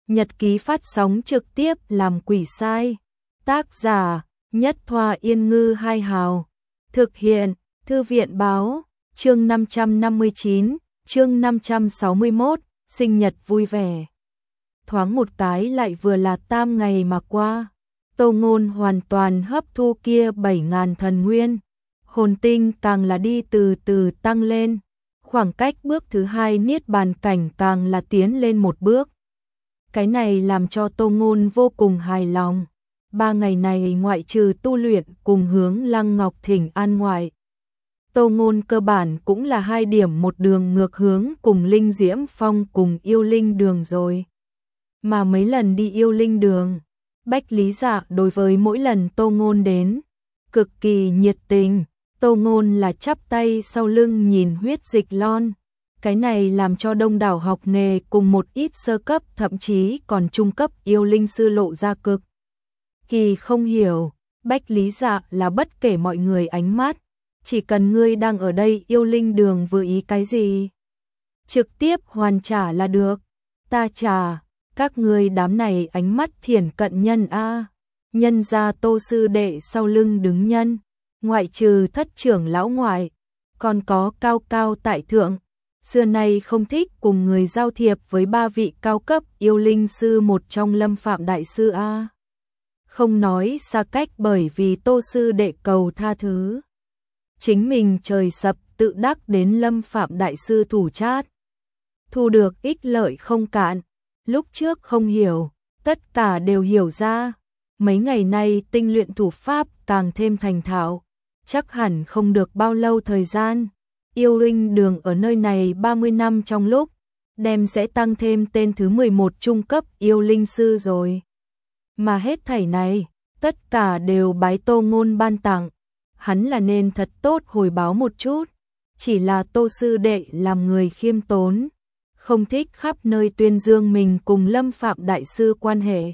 Nhật ký phát sóng trực tiếp làm quỷ sai. Tác giả Nhất Thoa Yên Ngư Hai Hào. Thực hiện Thư viện Báo. Chương 559, chương 561, sinh nhật vui vẻ. Thoáng một cái lại vừa là tam ngày mà qua. Tô Ngôn hoàn toàn hấp thu kia 7.000 thần nguyên. Hồn tinh càng là đi từ từ tăng lên. Khoảng cách bước thứ 2 niết bàn cảnh càng là tiến lên một bước. Cái này làm cho Tô Ngôn vô cùng hài lòng. 3 ngày này ngoại trừ tu luyện cùng hướng Lăng Ngọc Thỉnh an ngoại, Tô Ngôn cơ bản cũng là 2 điểm một đường ngược hướng cùng Linh Diễm Phong cùng Yêu Linh Đường rồi. Mà mấy lần đi Yêu Linh Đường, Bách Lý Dạ đối với mỗi lần Tô Ngôn đến cực kỳ nhiệt tình. Tô Ngôn là chắp tay sau lưng nhìn huyết dịch lon. Cái này làm cho đông đảo học nghề cùng một ít sơ cấp thậm chí còn trung cấp yêu linh sư lộ ra cực kỳ không hiểu. Bách Lý Dạ là bất kể mọi người ánh mắt, chỉ cần ngươi đang ở đây Yêu Linh Đường vừa ý cái gì, trực tiếp hoàn trả là được. Ta trả, các ngươi đám này ánh mắt thiển cận nhân a. Nhân ra Tô sư đệ sau lưng đứng nhân, ngoại trừ thất trưởng lão ngoại, còn có cao cao tại thượng. Xưa nay không thích cùng người giao thiệp với 3 vị cao cấp yêu linh sư một trong Lâm Phạm đại sư a. Không nói xa cách bởi vì Tô sư đệ cầu tha thứ, chính mình trời sập tự đắc đến Lâm Phạm đại sư thủ chát, thu được ích lợi không cạn. Lúc trước không hiểu, tất cả đều hiểu ra. Mấy ngày nay tinh luyện thủ pháp càng thêm thành thạo, chắc hẳn không được bao lâu thời gian, Yêu Linh Đường ở nơi này 30 năm trong lúc, đem sẽ tăng thêm tên thứ 11 trung cấp yêu linh sư rồi. Mà hết thảy này, tất cả đều bái Tô Ngôn ban tặng, hắn là nên thật tốt hồi báo một chút. Chỉ là Tô sư đệ làm người khiêm tốn, không thích khắp nơi tuyên dương mình cùng Lâm Phạm đại sư quan hệ.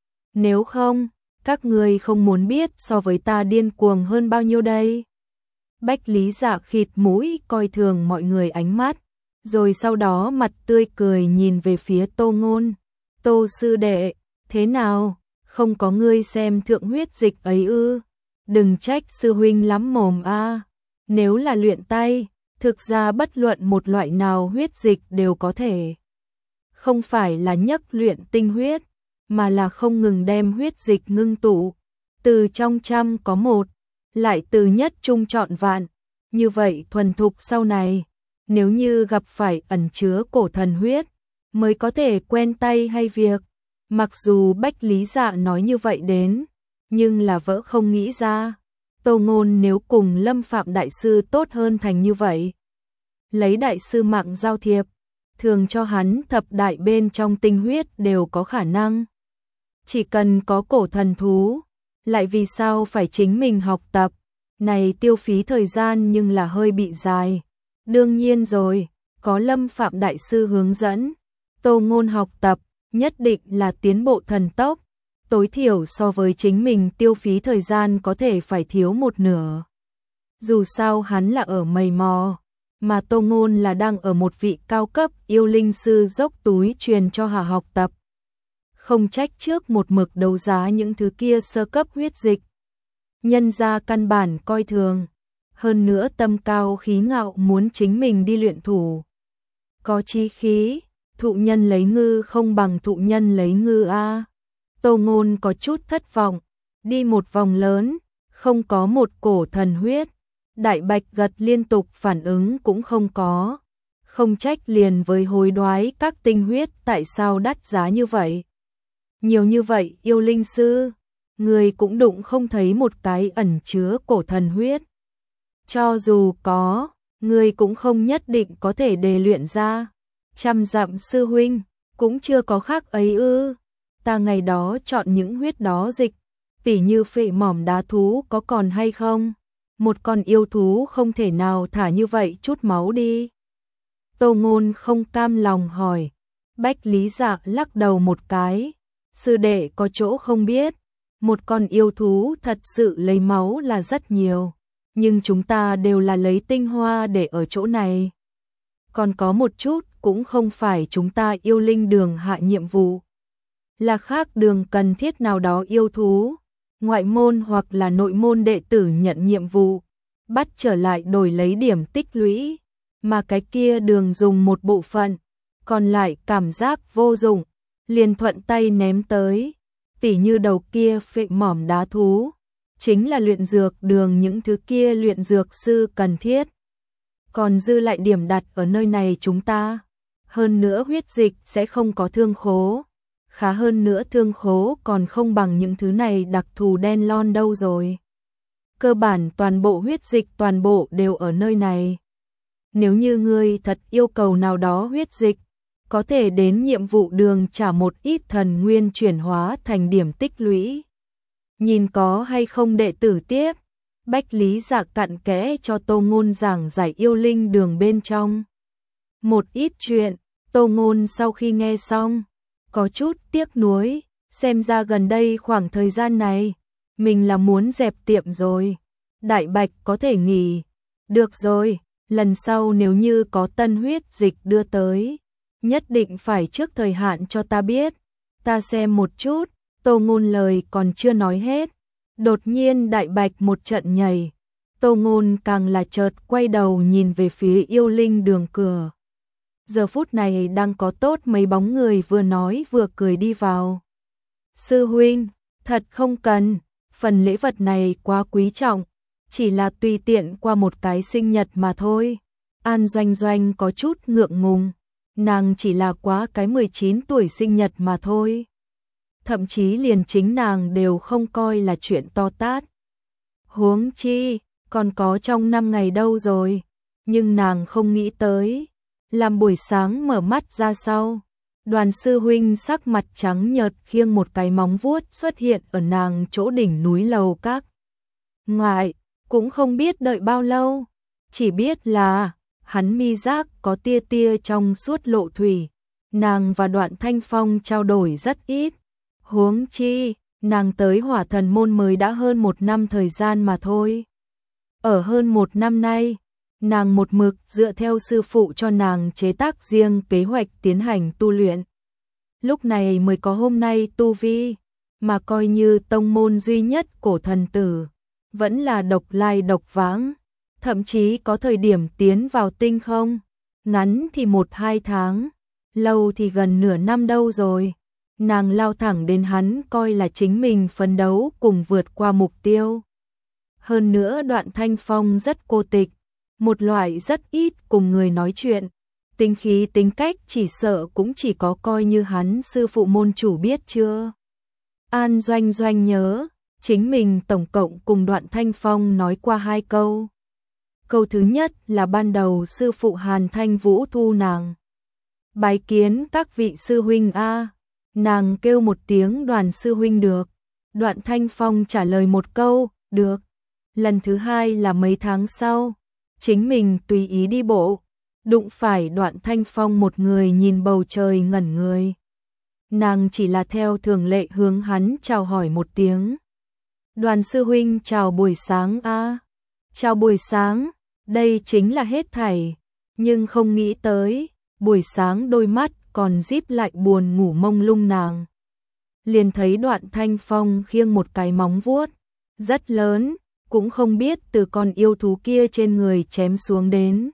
Nếu không, các người không muốn biết so với ta điên cuồng hơn bao nhiêu đây. Bách Lý Dạ khịt mũi coi thường mọi người ánh mắt, rồi sau đó mặt tươi cười nhìn về phía Tô Ngôn. Tô sư đệ, thế nào, không có ngươi xem thượng huyết dịch ấy ư? Đừng trách sư huynh lắm mồm a. Nếu là luyện tay, thực ra bất luận một loại nào huyết dịch đều có thể. Không phải là nhắc luyện tinh huyết, mà là không ngừng đem huyết dịch ngưng tụ, từ trong trăm có một, lại từ nhất trung chọn vạn. Như vậy thuần thục sau này, nếu như gặp phải ẩn chứa cổ thần huyết, mới có thể quen tay hay việc. Mặc dù Bách Lý Dạ nói như vậy đến, nhưng là vỡ không nghĩ ra, Tô Ngôn nếu cùng Lâm Phạm đại sư tốt hơn thành như vậy, lấy đại sư mạng giao thiệp, thường cho hắn thập đại bên trong tinh huyết đều có khả năng. Chỉ cần có cổ thần thú, lại vì sao phải chính mình học tập, này tiêu phí thời gian nhưng là hơi bị dài. Đương nhiên rồi, có Lâm Phạm đại sư hướng dẫn, Tô Ngôn học tập, nhất định là tiến bộ thần tốc, tối thiểu so với chính mình tiêu phí thời gian có thể phải thiếu một nửa. Dù sao hắn là ở mầy mò, mà Tô Ngôn là đang ở một vị cao cấp yêu linh sư dốc túi truyền cho hà học tập. Không trách trước một mực đấu giá những thứ kia sơ cấp huyết dịch. Nhân ra căn bản coi thường, hơn nữa tâm cao khí ngạo muốn chính mình đi luyện thủ. Có chí khí, thụ nhân lấy ngư không bằng thụ nhân lấy ngư a. Tô Ngôn có chút thất vọng, đi một vòng lớn, không có một cổ thần huyết. Đại Bạch gật liên tục phản ứng cũng không có. Không trách liền với hối đoái các tinh huyết tại sao đắt giá như vậy. Nhiều như vậy yêu linh sư, người cũng đụng không thấy một cái ẩn chứa cổ thần huyết. Cho dù có, người cũng không nhất định có thể đề luyện ra. Trăm dặm sư huynh, cũng chưa có khác ấy ư. Ta ngày đó chọn những huyết đó dịch, tỉ như phệ mỏm đá thú có còn hay không? Một con yêu thú không thể nào thả như vậy chút máu đi. Tô Ngôn không cam lòng hỏi. Bách Lý Dạ lắc đầu một cái. Sư đệ có chỗ không biết, một con yêu thú thật sự lấy máu là rất nhiều, nhưng chúng ta đều là lấy tinh hoa để ở chỗ này. Còn có một chút cũng không phải chúng ta yêu linh đường hạ nhiệm vụ. là khác đường cần thiết nào đó yêu thú, ngoại môn hoặc là nội môn đệ tử nhận nhiệm vụ, bắt trở lại đổi lấy điểm tích lũy, mà cái kia đường dùng một bộ phận, còn lại cảm giác vô dụng, liền thuận tay ném tới, tỉ như đầu kia phệ mỏm đá thú, chính là luyện dược đường những thứ kia luyện dược sư cần thiết. Còn dư lại điểm đặt ở nơi này chúng ta. Hơn nữa huyết dịch sẽ không có thương khố. Khá hơn nữa thương khố còn không bằng những thứ này đặc thù đen lon đâu rồi. Cơ bản toàn bộ huyết dịch toàn bộ đều ở nơi này. Nếu như ngươi thật yêu cầu nào đó huyết dịch, có thể đến nhiệm vụ đường trả một ít thần nguyên chuyển hóa thành điểm tích lũy. Nhìn có hay không đệ tử tiếp. Bách Lý Dạ cặn kẽ cho Tô Ngôn giảng giải yêu linh đường bên trong. Một ít chuyện, Tô Ngôn sau khi nghe xong, có chút tiếc nuối, xem ra gần đây khoảng thời gian này, mình là muốn dẹp tiệm rồi. Đại Bạch có thể nghỉ. Được rồi, lần sau nếu như có tân huyết dịch đưa tới, nhất định phải trước thời hạn cho ta biết. Ta xem một chút, Tô Ngôn lời còn chưa nói hết. Đột nhiên Đại Bạch một trận nhảy, Tô Ngôn càng là chợt quay đầu nhìn về phía yêu linh đường cửa. Giờ phút này đang có tốt mấy bóng người vừa nói vừa cười đi vào. Sư huynh, thật không cần, phần lễ vật này quá quý trọng, chỉ là tùy tiện qua một cái sinh nhật mà thôi. An Doanh Doanh có chút ngượng ngùng, nàng chỉ là quá cái 19 tuổi sinh nhật mà thôi. Thậm chí liền chính nàng đều không coi là chuyện to tát. Huống chi, còn có trong 5 ngày đâu rồi. Nhưng nàng không nghĩ tới. Làm buổi sáng mở mắt ra sau. Đoàn sư huynh sắc mặt trắng nhợt khiêng một cái móng vuốt xuất hiện ở nàng chỗ đỉnh núi lầu các. Ngoại, cũng không biết đợi bao lâu. Chỉ biết là, hắn mi giác có tia tia trong suốt lộ thủy. Nàng và Đoạn Thanh Phong trao đổi rất ít. Huống chi, nàng tới Hỏa Thần môn mới đã hơn 1 năm thời gian mà thôi. Ở hơn 1 năm nay, nàng một mực dựa theo sư phụ cho nàng chế tác riêng kế hoạch tiến hành tu luyện. Lúc này mới có hôm nay tu vi, mà coi như tông môn duy nhất cổ thần tử, vẫn là độc lai độc vãng, thậm chí có thời điểm tiến vào tinh không, ngắn thì 1-2 tháng, lâu thì gần nửa năm đâu rồi. Nàng lao thẳng đến hắn coi là chính mình phấn đấu cùng vượt qua mục tiêu. Hơn nữa Đoạn Thanh Phong rất cô tịch, một loại rất ít cùng người nói chuyện, tính khí tính cách chỉ sợ cũng chỉ có coi như hắn sư phụ môn chủ biết chưa. An Doanh Doanh nhớ, chính mình tổng cộng cùng Đoạn Thanh Phong nói qua 2 câu. Câu thứ nhất là ban đầu sư phụ Hàn Thanh Vũ thu nàng. Bái kiến các vị sư huynh a. Nàng kêu một tiếng Đoàn sư huynh được. Đoạn Thanh Phong trả lời một câu, được. Lần thứ hai là mấy tháng sau, chính mình tùy ý đi bộ, đụng phải Đoạn Thanh Phong một người nhìn bầu trời ngẩn người. Nàng chỉ là theo thường lệ hướng hắn chào hỏi một tiếng. Đoàn sư huynh chào buổi sáng a. Chào buổi sáng, đây chính là hết thảy, nhưng không nghĩ tới, buổi sáng đôi mắt còn díp lại buồn ngủ mông lung nàng. Liền thấy Đoạn Thanh Phong khiêng một cái móng vuốt, rất lớn, cũng không biết từ con yêu thú kia trên người chém xuống đến.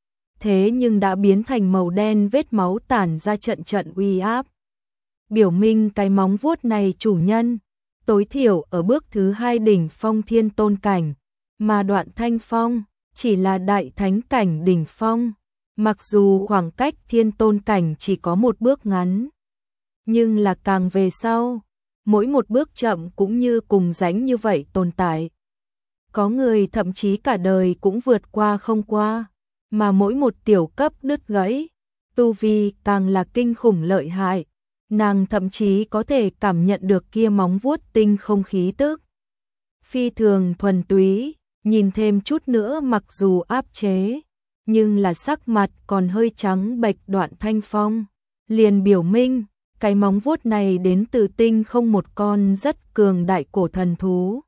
Thế nhưng đã biến thành màu đen vết máu tản ra trận trận uy áp. Biểu minh cái móng vuốt này chủ nhân, tối thiểu ở bước thứ 2 đỉnh phong thiên tôn cảnh, mà Đoạn Thanh Phong chỉ là đại thánh cảnh đỉnh phong. Mặc dù khoảng cách thiên tôn cảnh chỉ có một bước ngắn, nhưng là càng về sau, mỗi một bước chậm cũng như cùng rãnh như vậy tồn tại. Có người thậm chí cả đời cũng vượt qua không qua, mà mỗi một tiểu cấp đứt gãy, tu vi càng là kinh khủng lợi hại. Nàng thậm chí có thể cảm nhận được kia móng vuốt tinh không khí tức. Phi thường thuần túy, nhìn thêm chút nữa mặc dù áp chế, nhưng là sắc mặt còn hơi trắng bệch. Đoạn Thanh Phong liền biểu minh, cái móng vuốt này đến từ tinh không một con rất cường đại cổ thần thú.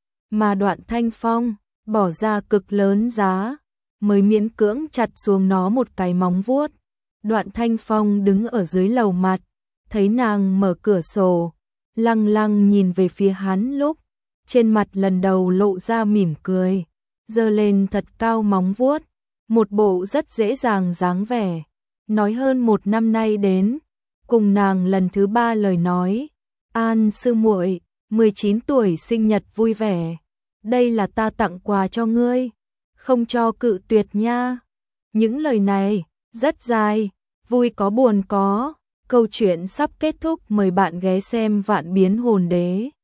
Mà Đoạn Thanh Phong bỏ ra cực lớn giá, mới miễn cưỡng chặt xuống nó một cái móng vuốt. Đoạn Thanh Phong đứng ở dưới lầu mặt, thấy nàng mở cửa sổ, lăng lăng nhìn về phía hắn lúc, trên mặt lần đầu lộ ra mỉm cười, giơ lên thật cao móng vuốt, một bộ rất dễ dàng dáng vẻ, nói hơn 1 năm nay đến, cùng nàng lần thứ 3 lời nói, An sư muội, 19 tuổi sinh nhật vui vẻ, đây là ta tặng quà cho ngươi, không cho cự tuyệt nha. Những lời này, rất dài, vui có buồn có, câu chuyện sắp kết thúc, mời bạn ghé xem Vạn Biến Hồn Đế.